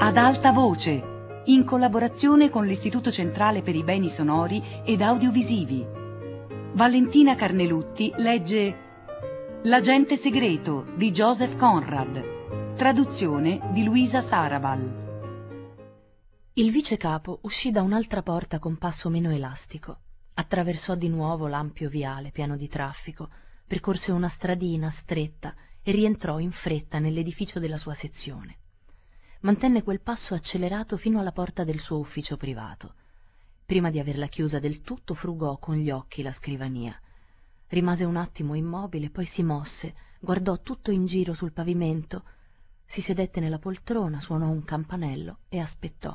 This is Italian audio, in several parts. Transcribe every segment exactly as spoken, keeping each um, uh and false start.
Ad alta voce, in collaborazione con l'Istituto Centrale per i Beni Sonori ed Audiovisivi. Valentina Carnelutti legge L'agente segreto di Joseph Conrad, traduzione di Luisa Sarabal. Il vicecapo uscì da un'altra porta con passo meno elastico, attraversò di nuovo l'ampio viale pieno di traffico, percorse una stradina stretta e rientrò in fretta nell'edificio della sua sezione. Mantenne quel passo accelerato fino alla porta del suo ufficio privato. Prima di averla chiusa del tutto frugò con gli occhi la scrivania. Rimase un attimo immobile, poi si mosse, guardò tutto in giro sul pavimento, si sedette nella poltrona, suonò un campanello e aspettò.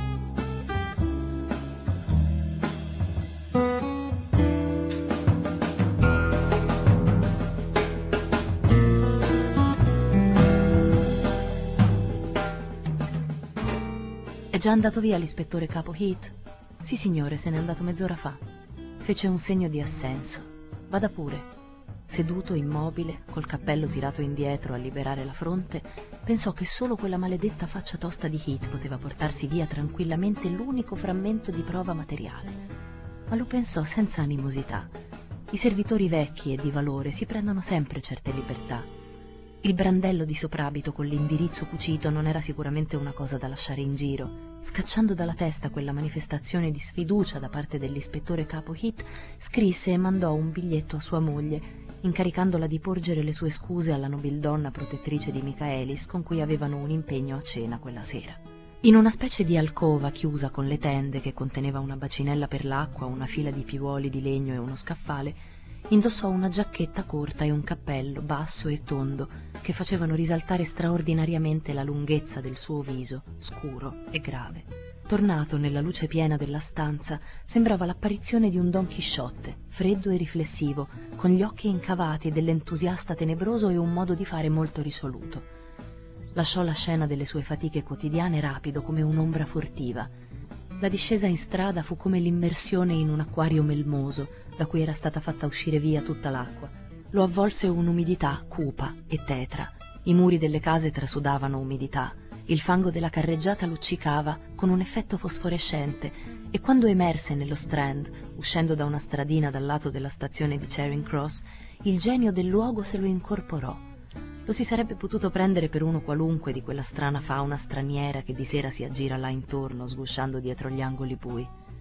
È già andato via l'ispettore capo Heath? Sì, signore, se n'è andato mezz'ora fa. Fece un segno di assenso. Vada pure. Seduto, immobile, col cappello tirato indietro a liberare la fronte, pensò che solo quella maledetta faccia tosta di Heath poteva portarsi via tranquillamente l'unico frammento di prova materiale. Ma lo pensò senza animosità. I servitori vecchi e di valore si prendono sempre certe libertà. Il brandello di soprabito con l'indirizzo cucito non era sicuramente una cosa da lasciare in giro. Scacciando dalla testa quella manifestazione di sfiducia da parte dell'ispettore capo Heath, scrisse e mandò un biglietto a sua moglie, incaricandola di porgere le sue scuse alla nobildonna protettrice di Michaelis, con cui avevano un impegno a cena quella sera. In una specie di alcova chiusa con le tende, che conteneva una bacinella per l'acqua, una fila di piuoli di legno e uno scaffale, indossò una giacchetta corta e un cappello basso e tondo che facevano risaltare straordinariamente la lunghezza del suo viso, scuro e grave. Tornato nella luce piena della stanza, sembrava l'apparizione di un Don Chisciotte, freddo e riflessivo, con gli occhi incavati dell'entusiasta tenebroso e un modo di fare molto risoluto. Lasciò la scena delle sue fatiche quotidiane rapido come un'ombra furtiva. La discesa in strada fu come l'immersione in un acquario melmoso, da cui era stata fatta uscire via tutta l'acqua. Lo avvolse un'umidità cupa e tetra. I muri delle case trasudavano umidità. Il fango della carreggiata luccicava con un effetto fosforescente e quando emerse nello Strand, uscendo da una stradina dal lato della stazione di Charing Cross, il genio del luogo se lo incorporò. Lo si sarebbe potuto prendere per uno qualunque di quella strana fauna straniera che di sera si aggira là intorno, sgusciando dietro gli angoli bui.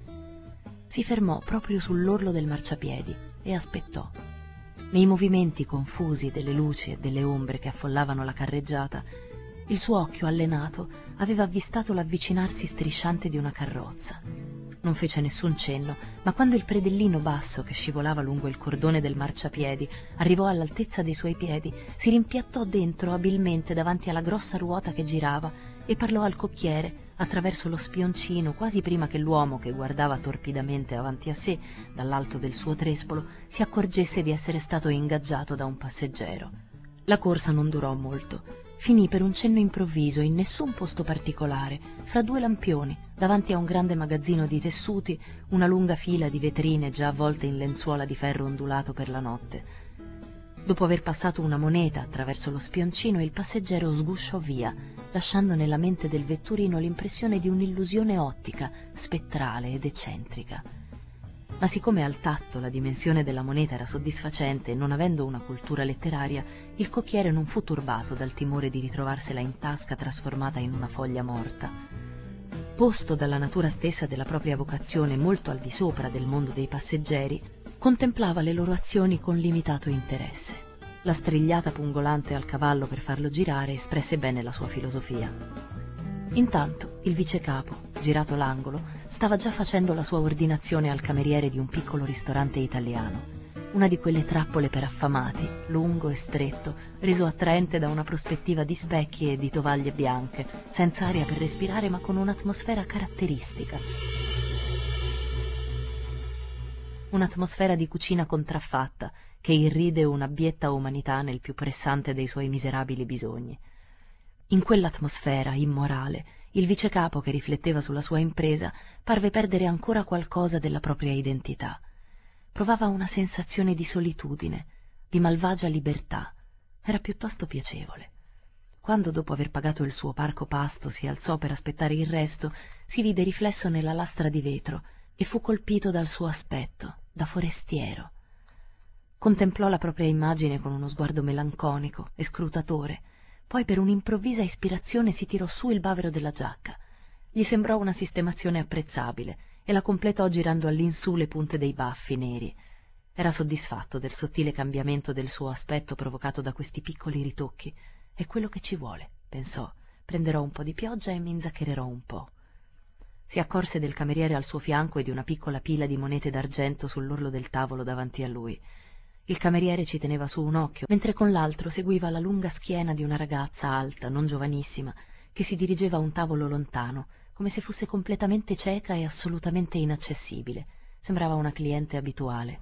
Si fermò proprio sull'orlo del marciapiedi e aspettò. Nei movimenti confusi delle luci e delle ombre che affollavano la carreggiata, il suo occhio allenato aveva avvistato l'avvicinarsi strisciante di una carrozza. Non fece nessun cenno, ma quando il predellino basso che scivolava lungo il cordone del marciapiedi arrivò all'altezza dei suoi piedi, si rimpiattò dentro abilmente davanti alla grossa ruota che girava e parlò al cocchiere attraverso lo spioncino, quasi prima che l'uomo, che guardava torpidamente avanti a sé dall'alto del suo trespolo, si accorgesse di essere stato ingaggiato da un passeggero. La corsa non durò molto. Finì per un cenno improvviso, in nessun posto particolare, fra due lampioni, davanti a un grande magazzino di tessuti, una lunga fila di vetrine già avvolte in lenzuola di ferro ondulato per la notte. Dopo aver passato una moneta attraverso lo spioncino, il passeggero sgusciò via, lasciando nella mente del vetturino l'impressione di un'illusione ottica, spettrale ed eccentrica. Ma siccome al tatto la dimensione della moneta era soddisfacente e non avendo una cultura letteraria, il cocchiere non fu turbato dal timore di ritrovarsela in tasca trasformata in una foglia morta. Posto dalla natura stessa della propria vocazione molto al di sopra del mondo dei passeggeri, contemplava le loro azioni con limitato interesse. La strigliata pungolante al cavallo per farlo girare espresse bene la sua filosofia. Intanto il vicecapo, girato l'angolo, stava già facendo la sua ordinazione al cameriere di un piccolo ristorante italiano, una di quelle trappole per affamati, lungo e stretto, reso attraente da una prospettiva di specchi e di tovaglie bianche, senza aria per respirare ma con un'atmosfera caratteristica. Un'atmosfera di cucina contraffatta che irride un'abbietta umanità nel più pressante dei suoi miserabili bisogni. In quell'atmosfera immorale, il vicecapo, che rifletteva sulla sua impresa, parve perdere ancora qualcosa della propria identità. Provava una sensazione di solitudine, di malvagia libertà. Era piuttosto piacevole. Quando, dopo aver pagato il suo parco pasto, si alzò per aspettare il resto, si vide riflesso nella lastra di vetro e fu colpito dal suo aspetto, da forestiero. Contemplò la propria immagine con uno sguardo melanconico e scrutatore, poi per un'improvvisa ispirazione si tirò su il bavero della giacca. Gli sembrò una sistemazione apprezzabile e la completò girando all'insù le punte dei baffi neri. Era soddisfatto del sottile cambiamento del suo aspetto provocato da questi piccoli ritocchi. È quello che ci vuole, pensò. Prenderò un po' di pioggia e mi inzacchererò un po'. Si accorse del cameriere al suo fianco e di una piccola pila di monete d'argento sull'orlo del tavolo davanti a lui. Il cameriere ci teneva su un occhio, mentre con l'altro seguiva la lunga schiena di una ragazza alta, non giovanissima, che si dirigeva a un tavolo lontano, come se fosse completamente cieca e assolutamente inaccessibile. Sembrava una cliente abituale.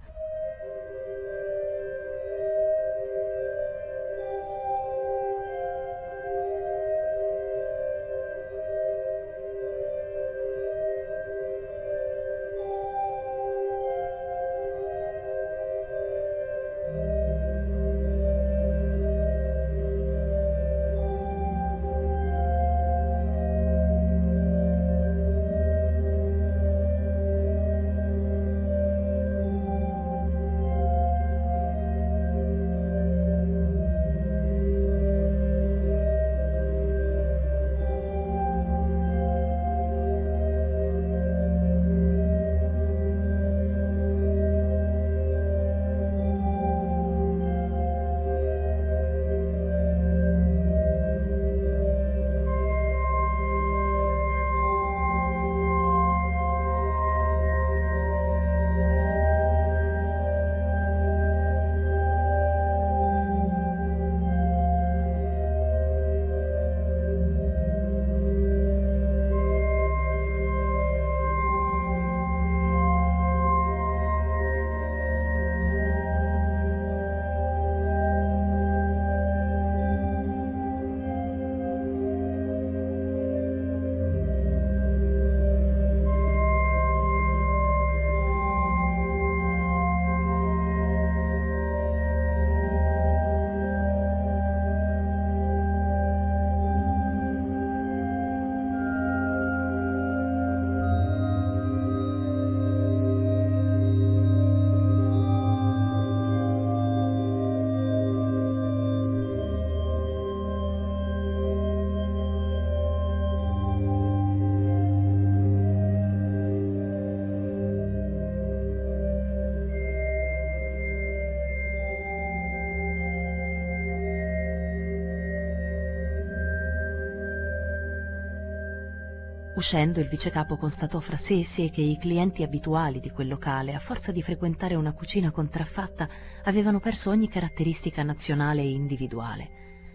Uscendo, il vicecapo constatò fra sé e sé che i clienti abituali di quel locale, a forza di frequentare una cucina contraffatta, avevano perso ogni caratteristica nazionale e individuale.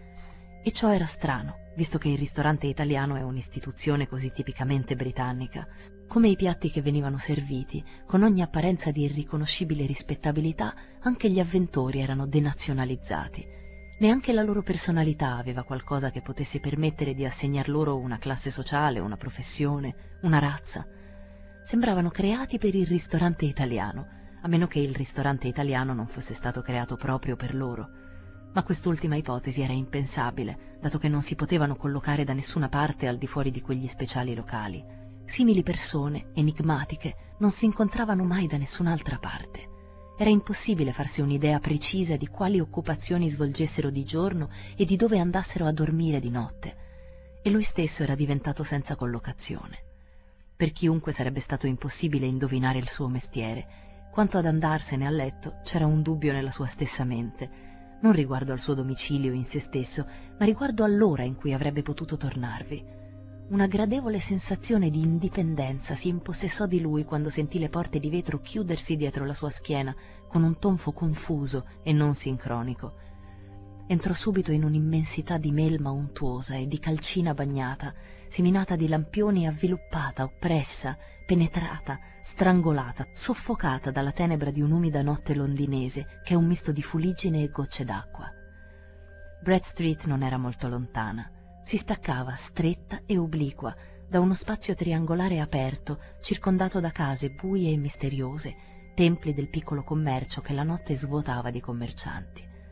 E ciò era strano, visto che il ristorante italiano è un'istituzione così tipicamente britannica. Come i piatti che venivano serviti, con ogni apparenza di irriconoscibile rispettabilità, anche gli avventori erano denazionalizzati. Neanche la loro personalità aveva qualcosa che potesse permettere di assegnar loro una classe sociale, una professione, una razza. Sembravano creati per il ristorante italiano, a meno che il ristorante italiano non fosse stato creato proprio per loro. Ma quest'ultima ipotesi era impensabile, dato che non si potevano collocare da nessuna parte al di fuori di quegli speciali locali. Simili persone, enigmatiche, non si incontravano mai da nessun'altra parte. Era impossibile farsi un'idea precisa di quali occupazioni svolgessero di giorno e di dove andassero a dormire di notte, e lui stesso era diventato senza collocazione. Per chiunque sarebbe stato impossibile indovinare il suo mestiere. Quanto ad andarsene a letto, c'era un dubbio nella sua stessa mente, non riguardo al suo domicilio in se stesso, ma riguardo all'ora in cui avrebbe potuto tornarvi. Una gradevole sensazione di indipendenza si impossessò di lui quando sentì le porte di vetro chiudersi dietro la sua schiena con un tonfo confuso e non sincronico. Entrò subito in un'immensità di melma untuosa e di calcina bagnata, seminata di lampioni, avviluppata, oppressa, penetrata, strangolata, soffocata dalla tenebra di un'umida notte londinese che è un misto di fuliggine e gocce d'acqua. Brett Street non era molto lontana. Si staccava, stretta e obliqua, da uno spazio triangolare aperto, circondato da case buie e misteriose, templi del piccolo commercio che la notte svuotava di commercianti.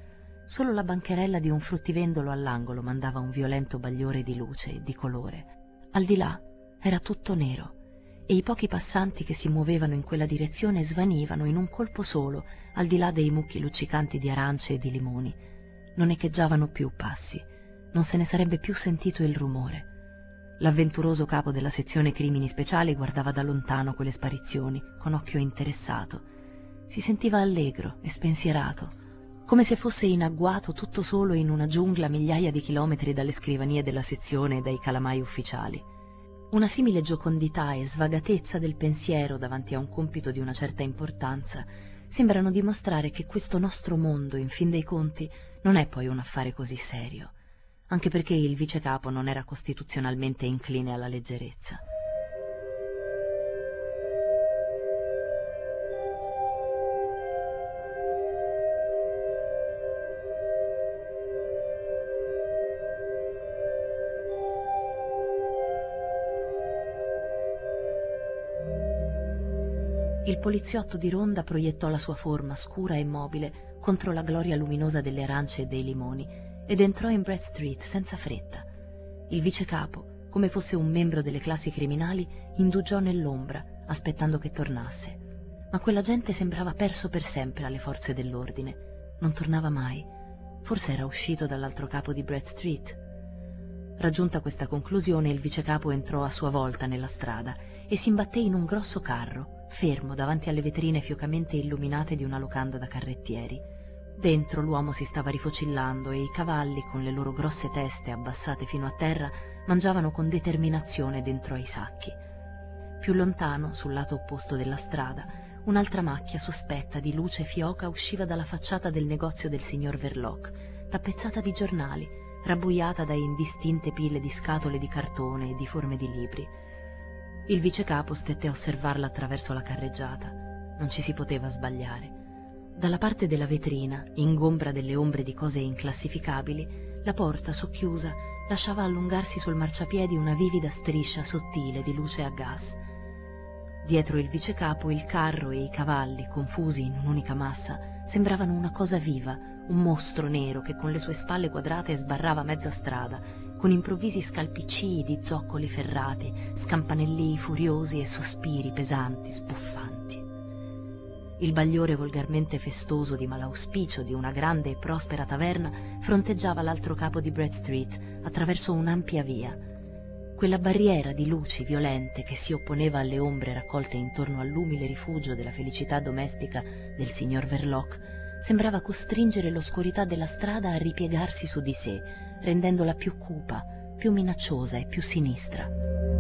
Solo la bancherella di un fruttivendolo all'angolo mandava un violento bagliore di luce e di colore. Al di là era tutto nero e i pochi passanti che si muovevano in quella direzione svanivano in un colpo solo al di là dei mucchi luccicanti di arance e di limoni. Non echeggiavano più passi, non se ne sarebbe più sentito il rumore. L'avventuroso capo della sezione crimini speciali guardava da lontano quelle sparizioni con occhio interessato. Si sentiva allegro e spensierato, come se fosse in agguato tutto solo in una giungla a migliaia di chilometri dalle scrivanie della sezione e dai calamai ufficiali. Una simile giocondità e svagatezza del pensiero davanti a un compito di una certa importanza sembrano dimostrare che questo nostro mondo, in fin dei conti, non è poi un affare così serio, anche perché il vicecapo non era costituzionalmente incline alla leggerezza. Il poliziotto di ronda proiettò la sua forma scura e mobile contro la gloria luminosa delle arance e dei limoni ed entrò in Brett Street senza fretta. Il vicecapo, come fosse un membro delle classi criminali, indugiò nell'ombra, aspettando che tornasse. Ma quella gente sembrava perso per sempre alle forze dell'ordine. Non tornava mai. Forse era uscito dall'altro capo di Brett Street. Raggiunta questa conclusione, il vicecapo entrò a sua volta nella strada e si imbatté in un grosso carro, fermo davanti alle vetrine fiocamente illuminate di una locanda da carrettieri. Dentro l'uomo si stava rifocillando e i cavalli, con le loro grosse teste abbassate fino a terra, mangiavano con determinazione dentro ai sacchi. Più lontano, sul lato opposto della strada, un'altra macchia sospetta di luce fioca usciva dalla facciata del negozio del signor Verloc, tappezzata di giornali, rabbuiata da indistinte pile di scatole di cartone e di forme di libri. Il vicecapo stette a osservarla attraverso la carreggiata. Non ci si poteva sbagliare. Dalla parte della vetrina, ingombra delle ombre di cose inclassificabili, la porta socchiusa lasciava allungarsi sul marciapiedi una vivida striscia sottile di luce a gas. Dietro il vicecapo il carro e i cavalli, confusi in un'unica massa, sembravano una cosa viva, un mostro nero che con le sue spalle quadrate sbarrava mezza strada, con improvvisi scalpiccii di zoccoli ferrati, scampanellii furiosi e sospiri pesanti, sbuffanti. Il bagliore volgarmente festoso di malauspicio di una grande e prospera taverna fronteggiava l'altro capo di Brett Street attraverso un'ampia via. Quella barriera di luci violente che si opponeva alle ombre raccolte intorno all'umile rifugio della felicità domestica del signor Verloc sembrava costringere l'oscurità della strada a ripiegarsi su di sé, rendendola più cupa, più minacciosa e più sinistra.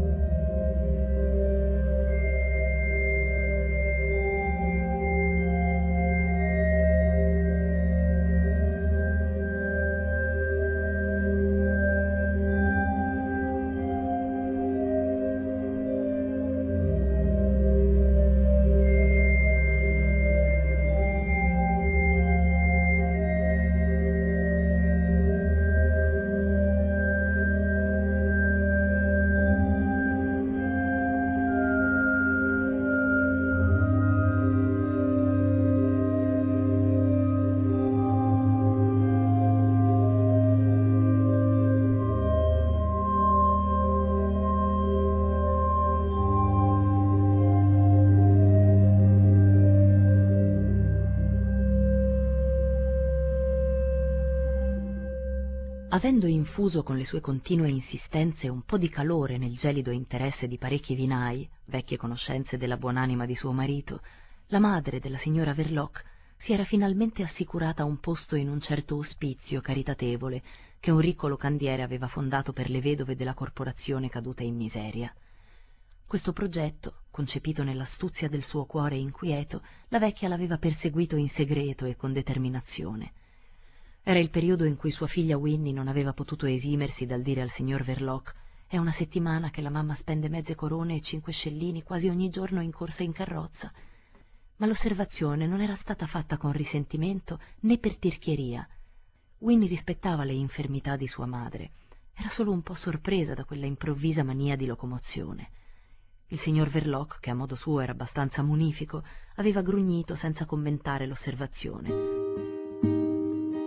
Avendo infuso con le sue continue insistenze un po' di calore nel gelido interesse di parecchi vinai, vecchie conoscenze della buonanima di suo marito, la madre della signora Verloc si era finalmente assicurata un posto in un certo ospizio caritatevole che un ricco locandiere aveva fondato per le vedove della corporazione cadute in miseria. Questo progetto, concepito nell'astuzia del suo cuore inquieto, la vecchia l'aveva perseguito in segreto e con determinazione. Era il periodo in cui sua figlia Winnie non aveva potuto esimersi dal dire al signor Verloc: «È una settimana che la mamma spende mezze corone e cinque scellini quasi ogni giorno in corsa in carrozza». Ma l'osservazione non era stata fatta con risentimento né per tirchieria. Winnie rispettava le infermità di sua madre, era solo un po' sorpresa da quella improvvisa mania di locomozione. Il signor Verloc, che a modo suo era abbastanza munifico, aveva grugnito senza commentare l'osservazione.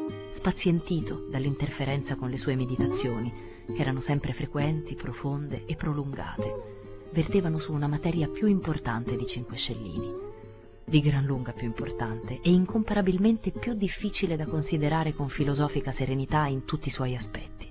impazientito dall'interferenza con le sue meditazioni, che erano sempre frequenti, profonde e prolungate. Vertevano su una materia più importante di Cinque Scellini, di gran lunga più importante e incomparabilmente più difficile da considerare con filosofica serenità in tutti i suoi aspetti.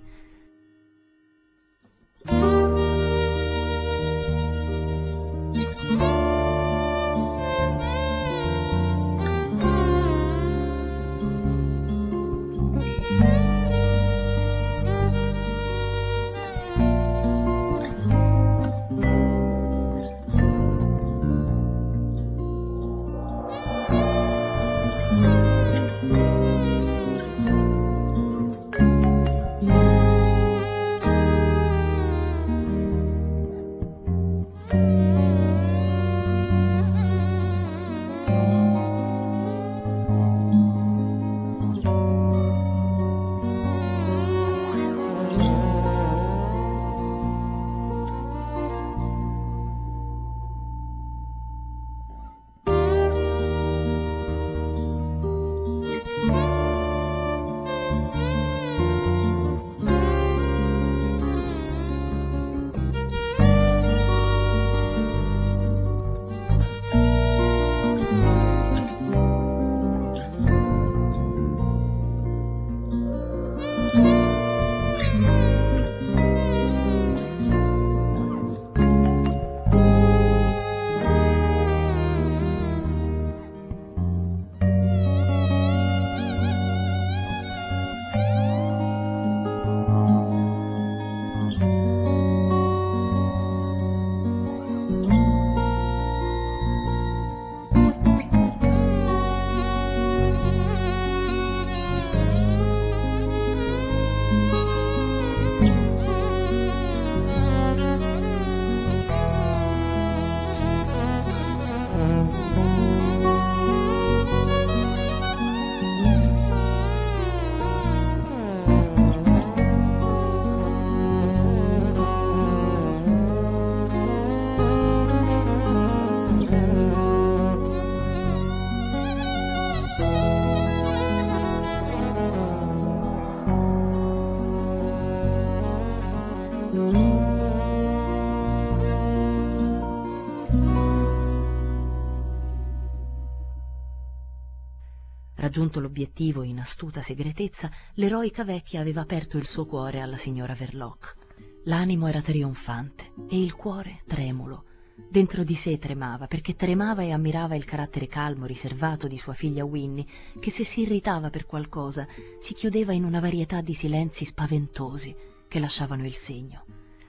Raggiunto l'obiettivo in astuta segretezza, l'eroica vecchia aveva aperto il suo cuore alla signora Verloc. L'animo era trionfante e il cuore tremulo. Dentro di sé tremava, perché tremava e ammirava il carattere calmo, riservato di sua figlia Winnie, che se si irritava per qualcosa si chiudeva in una varietà di silenzi spaventosi che lasciavano il segno.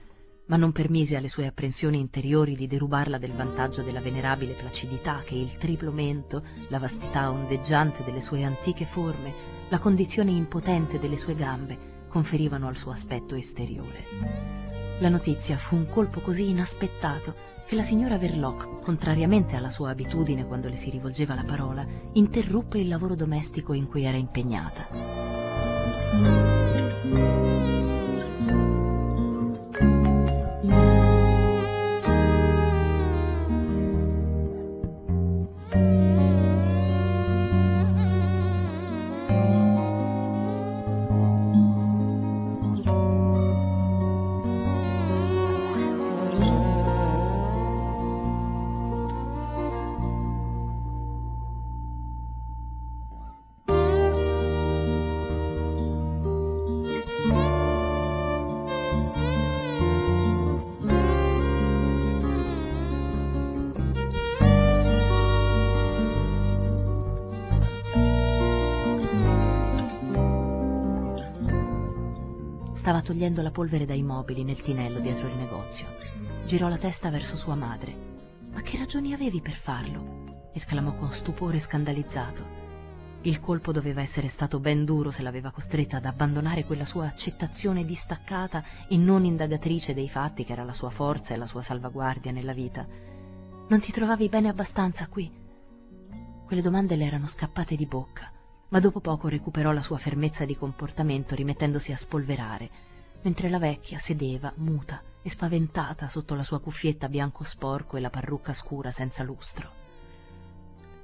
Ma non permise alle sue apprensioni interiori di derubarla del vantaggio della venerabile placidità che il triplo mento, la vastità ondeggiante delle sue antiche forme, la condizione impotente delle sue gambe conferivano al suo aspetto esteriore. La notizia fu un colpo così inaspettato che la signora Verloc, contrariamente alla sua abitudine quando le si rivolgeva la parola, interruppe il lavoro domestico in cui era impegnata. Stava togliendo la polvere dai mobili nel tinello dietro il negozio. Girò la testa verso sua madre. «Ma che ragioni avevi per farlo?» esclamò con stupore scandalizzato. Il colpo doveva essere stato ben duro se l'aveva costretta ad abbandonare quella sua accettazione distaccata e non indagatrice dei fatti che era la sua forza e la sua salvaguardia nella vita. «Non ti trovavi bene abbastanza qui?» Quelle domande le erano scappate di bocca, ma dopo poco recuperò la sua fermezza di comportamento rimettendosi a spolverare, mentre la vecchia sedeva, muta e spaventata sotto la sua cuffietta bianco sporco e la parrucca scura senza lustro.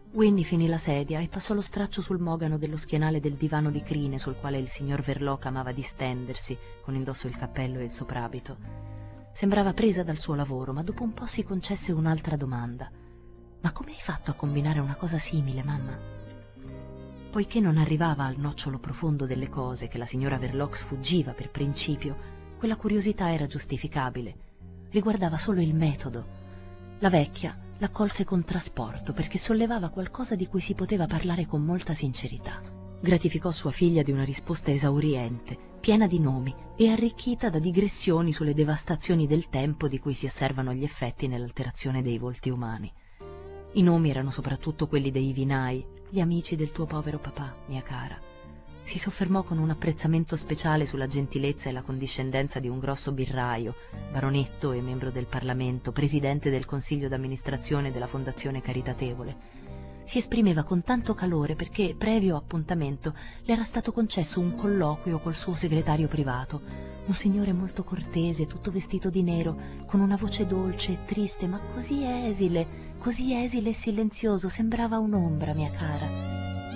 Winnie finì la sedia e passò lo straccio sul mogano dello schienale del divano di crine sul quale il signor Verloc amava distendersi, con indosso il cappello e il soprabito. Sembrava presa dal suo lavoro, ma dopo un po' si concesse un'altra domanda. «Ma come hai fatto a combinare una cosa simile, mamma?» Poiché non arrivava al nocciolo profondo delle cose che la signora Verloc sfuggiva per principio, quella curiosità era giustificabile. Riguardava solo il metodo. La vecchia l'accolse con trasporto perché sollevava qualcosa di cui si poteva parlare con molta sincerità. Gratificò sua figlia di una risposta esauriente, piena di nomi e arricchita da digressioni sulle devastazioni del tempo di cui si osservano gli effetti nell'alterazione dei volti umani. I nomi erano soprattutto quelli dei vinai, gli amici del tuo povero papà, mia cara. Si soffermò con un apprezzamento speciale sulla gentilezza e la condiscendenza di un grosso birraio, baronetto e membro del Parlamento, presidente del consiglio d'amministrazione della Fondazione Caritatevole. Si esprimeva con tanto calore perché, previo appuntamento, le era stato concesso un colloquio col suo segretario privato, un signore molto cortese, tutto vestito di nero, con una voce dolce e triste, ma così esile, così esile e silenzioso, sembrava un'ombra, mia cara.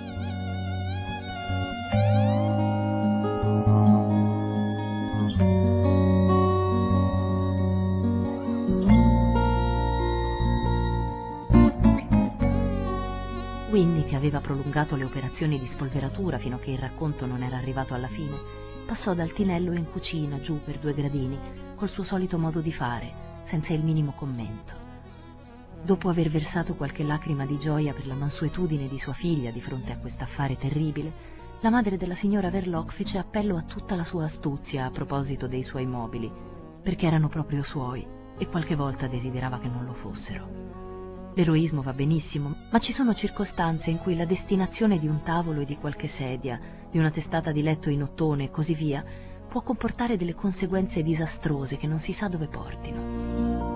Winnie, che aveva prolungato le operazioni di spolveratura fino a che il racconto non era arrivato alla fine, passò dal tinello in cucina, giù per due gradini, col suo solito modo di fare, senza il minimo commento. Dopo aver versato qualche lacrima di gioia per la mansuetudine di sua figlia di fronte a quest'affare terribile, la madre della signora Verloc fece appello a tutta la sua astuzia a proposito dei suoi mobili, perché erano proprio suoi e qualche volta desiderava che non lo fossero. L'eroismo va benissimo, ma ci sono circostanze in cui la destinazione di un tavolo e di qualche sedia, di una testata di letto in ottone e così via, può comportare delle conseguenze disastrose che non si sa dove portino.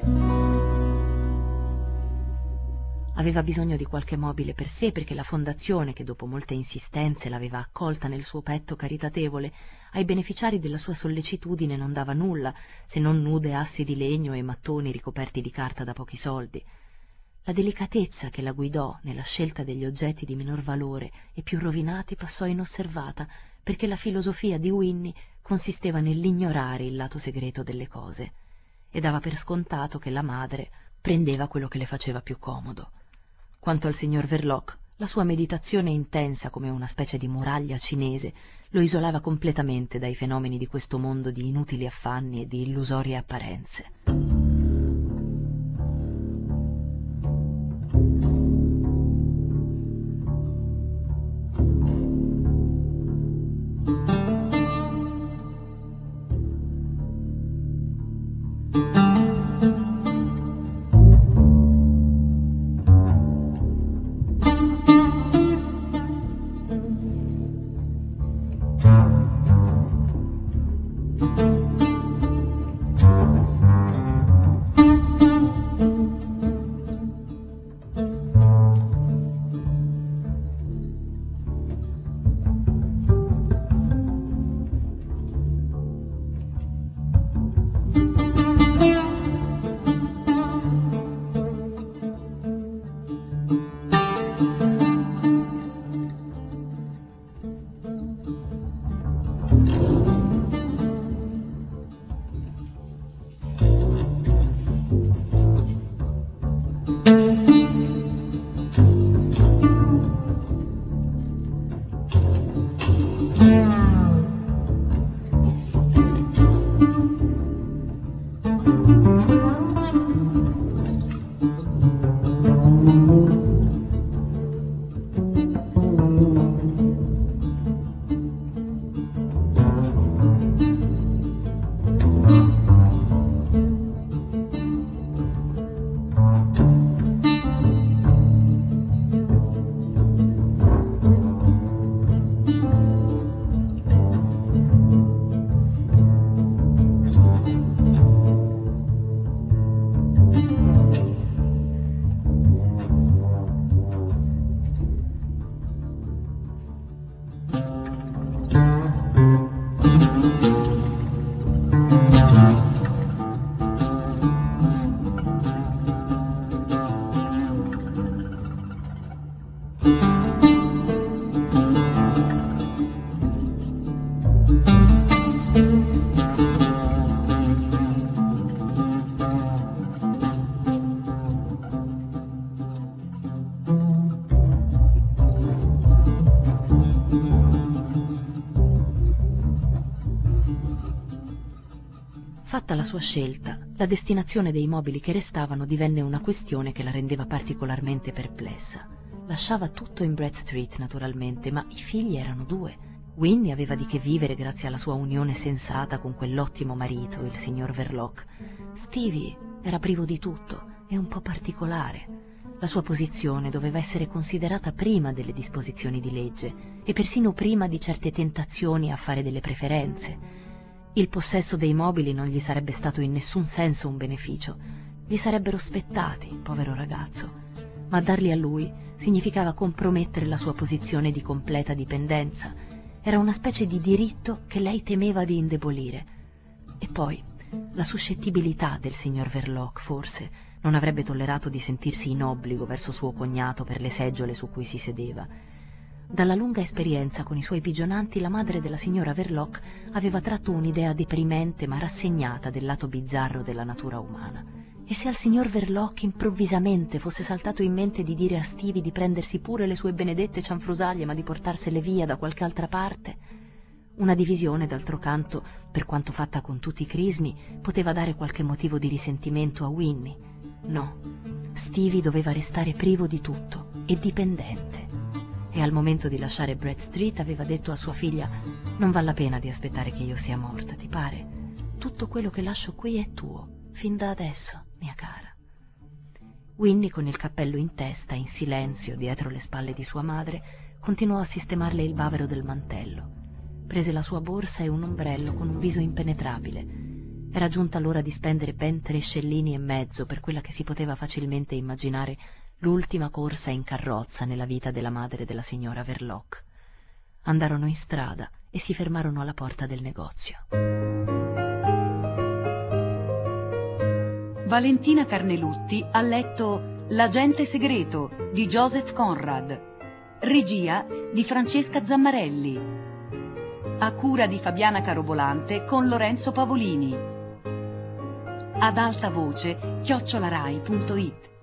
Aveva bisogno di qualche mobile per sé perché la fondazione, che dopo molte insistenze l'aveva accolta nel suo petto caritatevole, ai beneficiari della sua sollecitudine non dava nulla, se non nude assi di legno e mattoni ricoperti di carta da pochi soldi. La delicatezza che la guidò nella scelta degli oggetti di minor valore e più rovinati passò inosservata, perché la filosofia di Winnie consisteva nell'ignorare il lato segreto delle cose e dava per scontato che la madre prendeva quello che le faceva più comodo. Quanto al signor Verloc, la sua meditazione intensa come una specie di muraglia cinese lo isolava completamente dai fenomeni di questo mondo di inutili affanni e di illusorie apparenze. Fatta la sua scelta, la destinazione dei mobili che restavano divenne una questione che la rendeva particolarmente perplessa. Lasciava tutto in Brett Street, naturalmente, ma i figli erano due. Winnie aveva di che vivere grazie alla sua unione sensata con quell'ottimo marito, il signor Verloc. Stevie era privo di tutto e un po' particolare. La sua posizione doveva essere considerata prima delle disposizioni di legge e persino prima di certe tentazioni a fare delle preferenze. Il possesso dei mobili non gli sarebbe stato in nessun senso un beneficio. Gli sarebbero spettati, povero ragazzo, ma darli a lui significava compromettere la sua posizione di completa dipendenza. Era una specie di diritto che lei temeva di indebolire. E poi la suscettibilità del signor Verloc forse non avrebbe tollerato di sentirsi in obbligo verso suo cognato per le seggiole su cui si sedeva. Dalla lunga esperienza con i suoi pigionanti, la madre della signora Verloc aveva tratto un'idea deprimente ma rassegnata del lato bizzarro della natura umana. E se al signor Verloc improvvisamente fosse saltato in mente di dire a Stevie di prendersi pure le sue benedette cianfrusaglie ma di portarsele via da qualche altra parte? Una divisione, d'altro canto, per quanto fatta con tutti i crismi, poteva dare qualche motivo di risentimento a Winnie. No, Stevie doveva restare privo di tutto e dipendente. E al momento di lasciare Brett Street aveva detto a sua figlia: «Non vale la pena di aspettare che io sia morta, ti pare? Tutto quello che lascio qui è tuo, fin da adesso, mia cara». Winnie, con il cappello in testa, in silenzio, dietro le spalle di sua madre, continuò a sistemarle il bavero del mantello. Prese la sua borsa e un ombrello con un viso impenetrabile. Era giunta l'ora di spendere ben tre scellini e mezzo per quella che si poteva facilmente immaginare l'ultima corsa in carrozza nella vita della madre della signora Verloc. Andarono in strada e si fermarono alla porta del negozio. Valentina Carnelutti ha letto L'agente segreto di Joseph Conrad, regia di Francesca Zammarelli, a cura di Fabiana Carobolante con Lorenzo Pavolini. Ad alta voce chiocciolarai punto it.